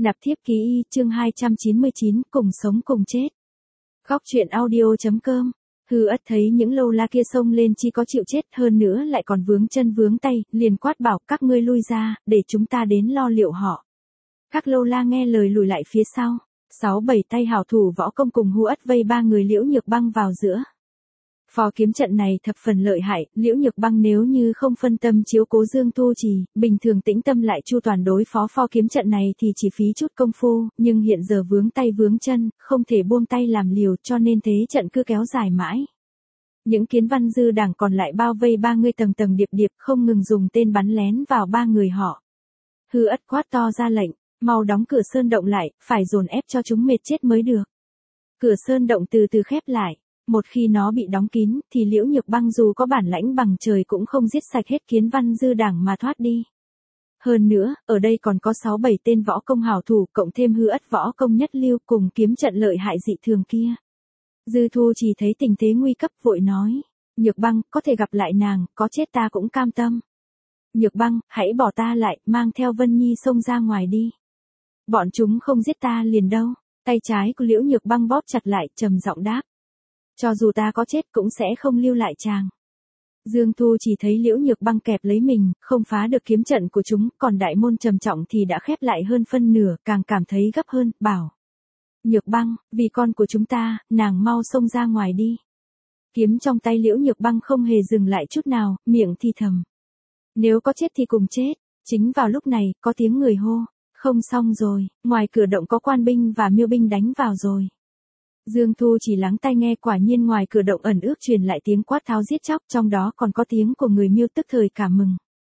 Nạp thiếp ký y, chương 299, cùng sống cùng chết. Góc truyện audio.com. Hư Ất thấy những lâu la kia xông lên chỉ có chịu chết, hơn nữa lại còn vướng chân vướng tay, liền quát bảo các ngươi lui ra, để chúng ta đến lo liệu họ. Các lâu la nghe lời lùi lại phía sau. 6-7 tay hảo thủ võ công cùng Hư Ất vây ba người Liễu Nhược Băng vào giữa. Phó kiếm trận này thập phần lợi hại, Liễu Nhược Băng nếu như không phân tâm chiếu cố Dương Tu Trì, bình thường tĩnh tâm lại chu toàn đối phó phó kiếm trận này thì chỉ phí chút công phu, nhưng hiện giờ vướng tay vướng chân, không thể buông tay làm liều, cho nên thế trận cứ kéo dài mãi. Những kiến văn dư đảng còn lại bao vây ba người tầng tầng điệp điệp, không ngừng dùng tên bắn lén vào ba người họ. Hư Ất quát to ra lệnh, mau đóng cửa sơn động lại, phải dồn ép cho chúng mệt chết mới được. Cửa sơn động từ từ khép lại. Một khi nó bị đóng kín, thì Liễu Nhược Băng dù có bản lãnh bằng trời cũng không giết sạch hết kiến văn dư đảng mà thoát đi. Hơn nữa, ở đây còn có 6-7 tên võ công hảo thủ, cộng thêm Hư Ất võ công nhất lưu cùng kiếm trận lợi hại dị thường kia. Dư Thu chỉ thấy tình thế nguy cấp vội nói, Nhược Băng, có thể gặp lại nàng, có chết ta cũng cam tâm. Nhược Băng, hãy bỏ ta lại, mang theo Vân Nhi xông ra ngoài đi. Bọn chúng không giết ta liền đâu. Tay trái của Liễu Nhược Băng bóp chặt lại, trầm giọng đáp. Cho dù ta có chết cũng sẽ không lưu lại chàng. Dương Thu chỉ thấy Liễu Nhược Băng kẹp lấy mình, không phá được kiếm trận của chúng, còn đại môn trầm trọng thì đã khép lại hơn phân nửa, càng cảm thấy gấp hơn, bảo. Nhược Băng, vì con của chúng ta, nàng mau xông ra ngoài đi. Kiếm trong tay Liễu Nhược Băng không hề dừng lại chút nào, miệng thì thầm. Nếu có chết thì cùng chết. Chính vào lúc này, có tiếng người hô. Không xong rồi, ngoài cửa động có quan binh và miêu binh đánh vào rồi. Dương Thu chỉ lắng tai nghe, quả nhiên ngoài cửa động ẩn ước truyền lại tiếng quát tháo giết chóc, trong đó còn có tiếng của người miêu, tức thời cảm mừng.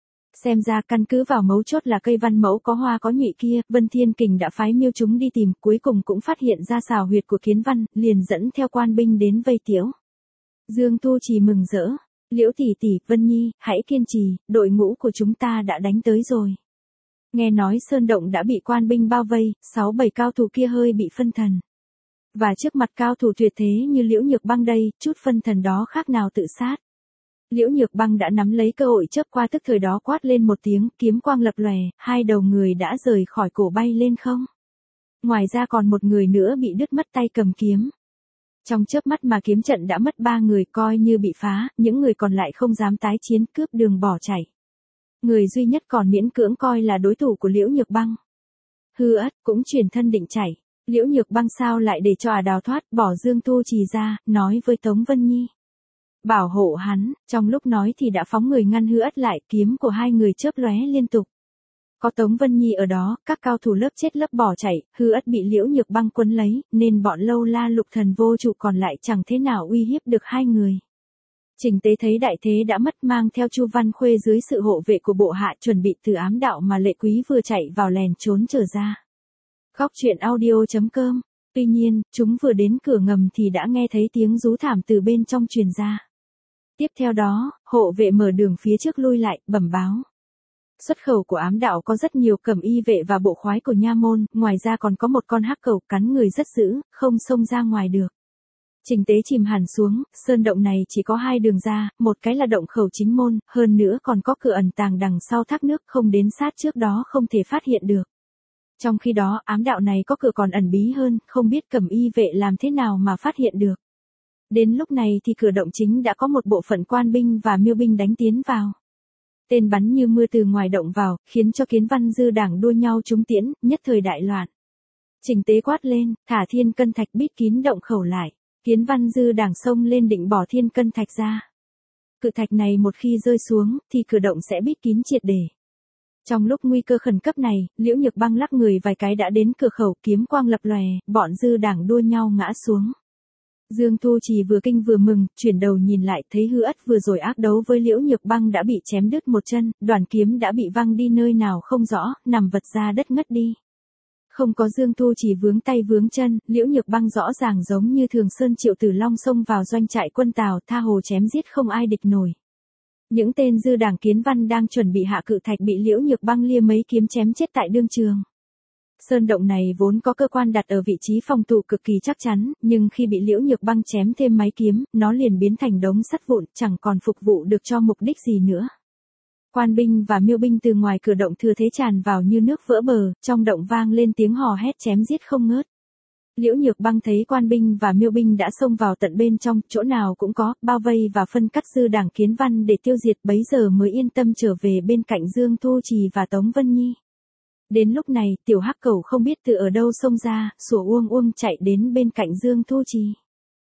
Xem ra căn cứ vào mấu chốt là cây văn mẫu có hoa có nhụy kia, Vân Thiên Kình đã phái miêu chúng đi tìm, cuối cùng cũng phát hiện ra xào huyệt của kiến văn, liền dẫn theo quan binh đến vây tiễu. Dương Thu chỉ mừng rỡ, Liễu tỷ tỷ, Vân Nhi, hãy kiên trì, đội ngũ của chúng ta đã đánh tới rồi. Nghe nói sơn động đã bị quan binh bao vây, 6-7 cao thủ kia hơi bị phân thần. Và trước mặt cao thủ tuyệt thế như Liễu Nhược Băng đây, chút phân thần đó khác nào tự sát. Liễu Nhược Băng đã nắm lấy cơ hội chớp qua, tức thời đó quát lên một tiếng, kiếm quang lập lòe, hai đầu người đã rời khỏi cổ bay lên không. Ngoài ra còn một người nữa bị đứt mất tay cầm kiếm. Trong chớp mắt mà kiếm trận đã mất 3 người, coi như bị phá, những người còn lại không dám tái chiến, cướp đường bỏ chạy. Người duy nhất còn miễn cưỡng coi là đối thủ của Liễu Nhược Băng. Hư Ất cũng chuyển thân định chạy. Liễu Nhược Băng sao lại để cho đào thoát, bỏ Dương Tu Trì ra, nói với Tống Vân Nhi. Bảo hộ hắn, trong lúc nói thì đã phóng người ngăn Hư Ất lại, kiếm của hai người chớp lóe liên tục. Có Tống Vân Nhi ở đó, các cao thủ lớp chết lớp bỏ chạy, Hư Ất bị Liễu Nhược Băng quấn lấy, nên bọn lâu la Lục Thần vô trụ còn lại chẳng thế nào uy hiếp được hai người. Trình Tế thấy đại thế đã mất, mang theo Chu Văn Khuê dưới sự hộ vệ của bộ hạ chuẩn bị từ ám đạo mà Lệ Quý vừa chạy vào lèn trốn trở ra. Góc truyện audio.com. Tuy nhiên, chúng vừa đến cửa ngầm thì đã nghe thấy tiếng rú thảm từ bên trong truyền ra. Tiếp theo đó, hộ vệ mở đường phía trước lui lại, bẩm báo. Xuất khẩu của ám đạo có rất nhiều cẩm y vệ và bộ khoái của nha môn, ngoài ra còn có một con hắc cẩu cắn người rất dữ, không xông ra ngoài được. Trình Tế chìm hẳn xuống, sơn động này chỉ có 2 đường ra, một cái là động khẩu chính môn, hơn nữa còn có cửa ẩn tàng đằng sau thác nước, không đến sát trước đó không thể phát hiện được. Trong khi đó, ám đạo này có cửa còn ẩn bí hơn, không biết cẩm y vệ làm thế nào mà phát hiện được. Đến lúc này thì cửa động chính đã có một bộ phận quan binh và miêu binh đánh tiến vào. Tên bắn như mưa từ ngoài động vào, khiến cho kiến văn dư đảng đua nhau trúng tiễn, nhất thời đại loạn. Trình Tế quát lên, thả thiên cân thạch bít kín động khẩu lại. Kiến văn dư đảng xông lên định bỏ thiên cân thạch ra. Cự thạch này một khi rơi xuống, thì cửa động sẽ bít kín triệt để. Trong lúc nguy cơ khẩn cấp này, Liễu Nhược Băng lắc người vài cái đã đến cửa khẩu, kiếm quang lập lòe, bọn dư đảng đua nhau ngã xuống. Dương Thu Trì vừa kinh vừa mừng, chuyển đầu nhìn lại thấy Hư Ất vừa rồi ác đấu với Liễu Nhược Băng đã bị chém đứt một chân, đoàn kiếm đã bị văng đi nơi nào không rõ, nằm vật ra đất ngất đi. Không có Dương Thu Trì vướng tay vướng chân, Liễu Nhược Băng rõ ràng giống như Thường Sơn Triệu Tử Long xông vào doanh trại quân Tào, tha hồ chém giết không ai địch nổi. Những tên dư đảng kiến văn đang chuẩn bị hạ cự thạch bị Liễu Nhược Băng lia mấy kiếm chém chết tại đương trường. Sơn động này vốn có cơ quan đặt ở vị trí phòng thủ cực kỳ chắc chắn, nhưng khi bị Liễu Nhược Băng chém thêm mấy kiếm, nó liền biến thành đống sắt vụn, chẳng còn phục vụ được cho mục đích gì nữa. Quan binh và miêu binh từ ngoài cửa động thừa thế tràn vào như nước vỡ bờ, trong động vang lên tiếng hò hét chém giết không ngớt. Liễu Nhược Băng thấy quan binh và miêu binh đã xông vào tận bên trong, chỗ nào cũng có, bao vây và phân cắt dư đảng Kiến Văn để tiêu diệt, bấy giờ mới yên tâm trở về bên cạnh Dương Thu Trì và Tống Vân Nhi. Đến lúc này, tiểu hắc cẩu không biết từ ở đâu xông ra, sủa uông uông chạy đến bên cạnh Dương Thu Trì.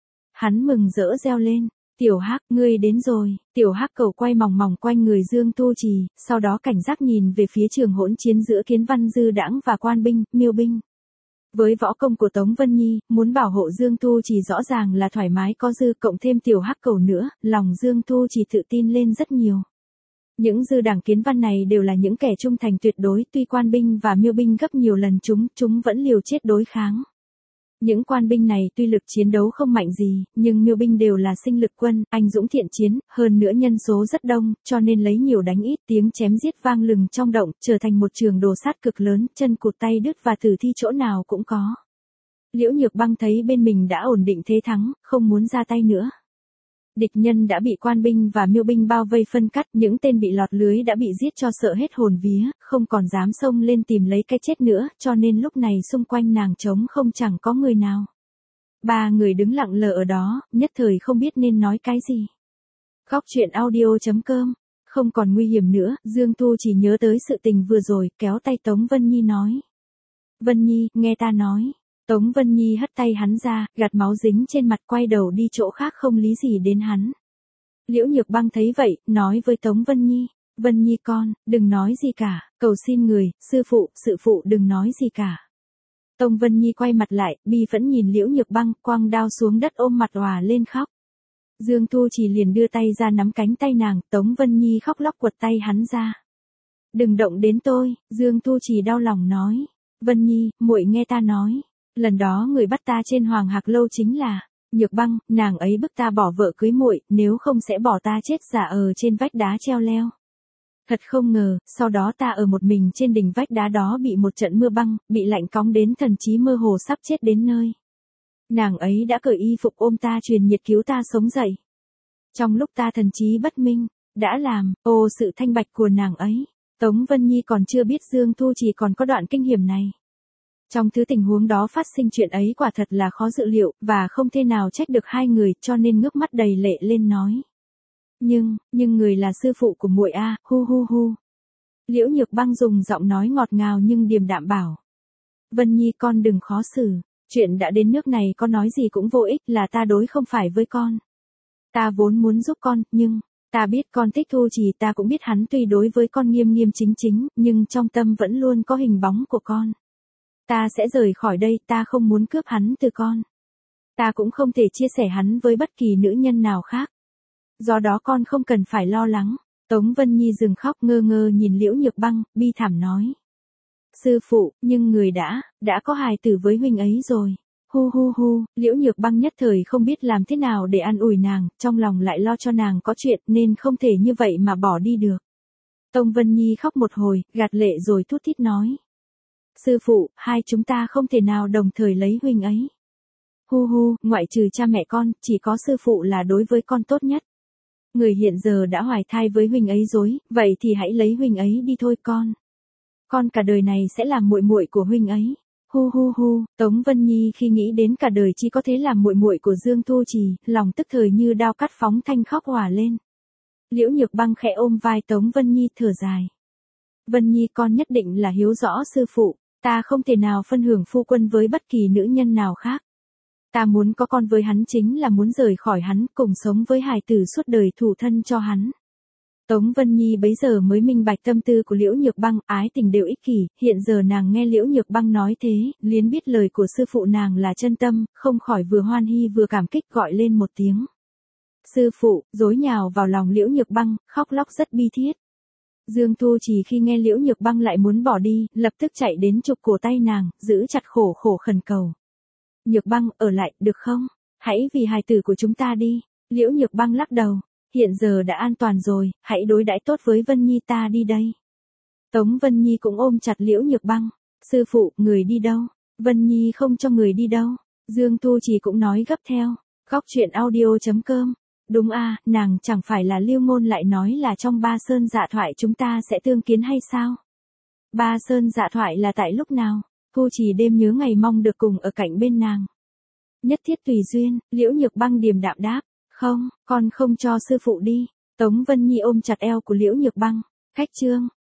Hắn mừng rỡ reo lên, tiểu hắc, ngươi đến rồi. Tiểu hắc cẩu quay mòng mòng quanh người Dương Thu Trì, sau đó cảnh giác nhìn về phía trường hỗn chiến giữa Kiến Văn dư đãng và quan binh, miêu binh. Với võ công của Tống Vân Nhi, muốn bảo hộ Dương Thu Trì rõ ràng là thoải mái có dư, cộng thêm tiểu hắc cẩu nữa, lòng Dương Thu Trì tự tin lên rất nhiều. Những dư đảng Kiến Văn này đều là những kẻ trung thành tuyệt đối, tuy quan binh và miêu binh gấp nhiều lần chúng vẫn liều chết đối kháng. Những quan binh này tuy lực chiến đấu không mạnh gì, nhưng miêu binh đều là sinh lực quân, anh dũng thiện chiến, hơn nữa nhân số rất đông, cho nên lấy nhiều đánh ít, tiếng chém giết vang lừng trong động, trở thành một trường đồ sát cực lớn, chân cụt tay đứt và tử thi chỗ nào cũng có. Liễu Nhược Băng thấy bên mình đã ổn định thế thắng, không muốn ra tay nữa. Địch nhân đã bị quan binh và miêu binh bao vây phân cắt, những tên bị lọt lưới đã bị giết cho sợ hết hồn vía, không còn dám xông lên tìm lấy cái chết nữa, cho nên lúc này xung quanh nàng trống không chẳng có người nào. Ba người đứng lặng lờ ở đó, nhất thời không biết nên nói cái gì. Góc truyện audio.com. Không còn nguy hiểm nữa, Dương Thu chỉ nhớ tới sự tình vừa rồi, kéo tay Tống Vân Nhi nói. Vân Nhi, nghe ta nói. Tống Vân Nhi hất tay hắn ra, gạt máu dính trên mặt, quay đầu đi chỗ khác không lý gì đến hắn. Liễu Nhược Băng thấy vậy, nói với Tống Vân Nhi, Vân Nhi con, đừng nói gì cả, cầu xin người, sư phụ, sự phụ đừng nói gì cả. Tống Vân Nhi quay mặt lại, bi phẫn nhìn Liễu Nhược Băng, quăng đao xuống đất ôm mặt òa lên khóc. Dương Thu chỉ liền đưa tay ra nắm cánh tay nàng, Tống Vân Nhi khóc lóc quật tay hắn ra. Đừng động đến tôi, Dương Thu chỉ đau lòng nói, Vân Nhi, muội nghe ta nói. Lần đó người bắt ta trên Hoàng Hạc Lâu chính là Nhược Băng, nàng ấy bức ta bỏ vợ cưới muội, nếu không sẽ bỏ ta chết giả ở trên vách đá treo leo. Thật không ngờ, sau đó ta ở một mình trên đỉnh vách đá đó bị một trận mưa băng, bị lạnh cóng đến thần trí mơ hồ sắp chết đến nơi. Nàng ấy đã cởi y phục ôm ta truyền nhiệt cứu ta sống dậy. Trong lúc ta thần trí bất minh, đã làm, sự thanh bạch của nàng ấy. Tống Vân Nhi còn chưa biết Dương Thu chỉ còn có đoạn kinh hiểm này. Trong thứ tình huống đó phát sinh chuyện ấy quả thật là khó dự liệu, và không thể nào trách được hai người, cho nên ngước mắt đầy lệ lên nói. Nhưng người là sư phụ của muội a, hu hu hu. Liễu Nhược Băng dùng giọng nói ngọt ngào nhưng điềm đạm bảo. Vân Nhi con đừng khó xử, chuyện đã đến nước này con nói gì cũng vô ích, là ta đối không phải với con. Ta vốn muốn giúp con, nhưng, ta biết con thích Thu Trì, ta cũng biết hắn tuy đối với con nghiêm nghiêm chính, nhưng trong tâm vẫn luôn có hình bóng của con. Ta sẽ rời khỏi đây, ta không muốn cướp hắn từ con. Ta cũng không thể chia sẻ hắn với bất kỳ nữ nhân nào khác. Do đó con không cần phải lo lắng. Tống Vân Nhi dừng khóc ngơ ngơ nhìn Liễu Nhược Băng, bi thảm nói. Sư phụ, nhưng người đã có hài tử với huynh ấy rồi. Hu hu hu, Liễu Nhược Băng nhất thời không biết làm thế nào để an ủi nàng, trong lòng lại lo cho nàng có chuyện nên không thể như vậy mà bỏ đi được. Tống Vân Nhi khóc một hồi, gạt lệ rồi thút thít nói. Sư phụ, hai chúng ta không thể nào đồng thời lấy huynh ấy. Hu hu, ngoại trừ cha mẹ con, chỉ có sư phụ là đối với con tốt nhất. Người hiện giờ đã hoài thai với huynh ấy rồi, vậy thì hãy lấy huynh ấy đi thôi con. Con cả đời này sẽ làm muội muội của huynh ấy. Hu hu hu, Tống Vân Nhi khi nghĩ đến cả đời chỉ có thể làm muội muội của Dương Thu Trì, lòng tức thời như đao cắt phóng thanh khóc òa lên. Liễu Nhược Băng khẽ ôm vai Tống Vân Nhi thở dài. Vân Nhi con nhất định là hiếu rõ sư phụ, ta không thể nào phân hưởng phu quân với bất kỳ nữ nhân nào khác. Ta muốn có con với hắn chính là muốn rời khỏi hắn, cùng sống với hài tử suốt đời thủ thân cho hắn. Tống Vân Nhi bấy giờ mới minh bạch tâm tư của Liễu Nhược Băng, ái tình đều ích kỷ, hiện giờ nàng nghe Liễu Nhược Băng nói thế, liền biết lời của sư phụ nàng là chân tâm, không khỏi vừa hoan hi vừa cảm kích gọi lên một tiếng. Sư phụ, rối nhào vào lòng Liễu Nhược Băng, khóc lóc rất bi thiết. Dương Thu chỉ khi nghe Liễu Nhược Băng lại muốn bỏ đi, lập tức chạy đến chụp cổ tay nàng, giữ chặt khổ khẩn cầu. Nhược Băng, ở lại, được không? Hãy vì hài tử của chúng ta đi. Liễu Nhược Băng lắc đầu. Hiện giờ đã an toàn rồi, hãy đối đãi tốt với Vân Nhi, ta đi đây. Tống Vân Nhi cũng ôm chặt Liễu Nhược Băng. Sư phụ, người đi đâu? Vân Nhi không cho người đi đâu. Dương Thu chỉ cũng nói gấp theo. Góc truyện audio.com Đúng a, nàng chẳng phải là Lưu Ngôn lại nói là trong Ba Sơn Dạ Thoại chúng ta sẽ tương kiến hay sao? Ba Sơn Dạ Thoại là tại lúc nào? Thu Trì đêm nhớ ngày mong được cùng ở cạnh bên nàng. Nhất thiết tùy duyên, Liễu Nhược Băng điềm đạm đáp, không, con không cho sư phụ đi. Tống Vân Nhi ôm chặt eo của Liễu Nhược Băng, khách trương,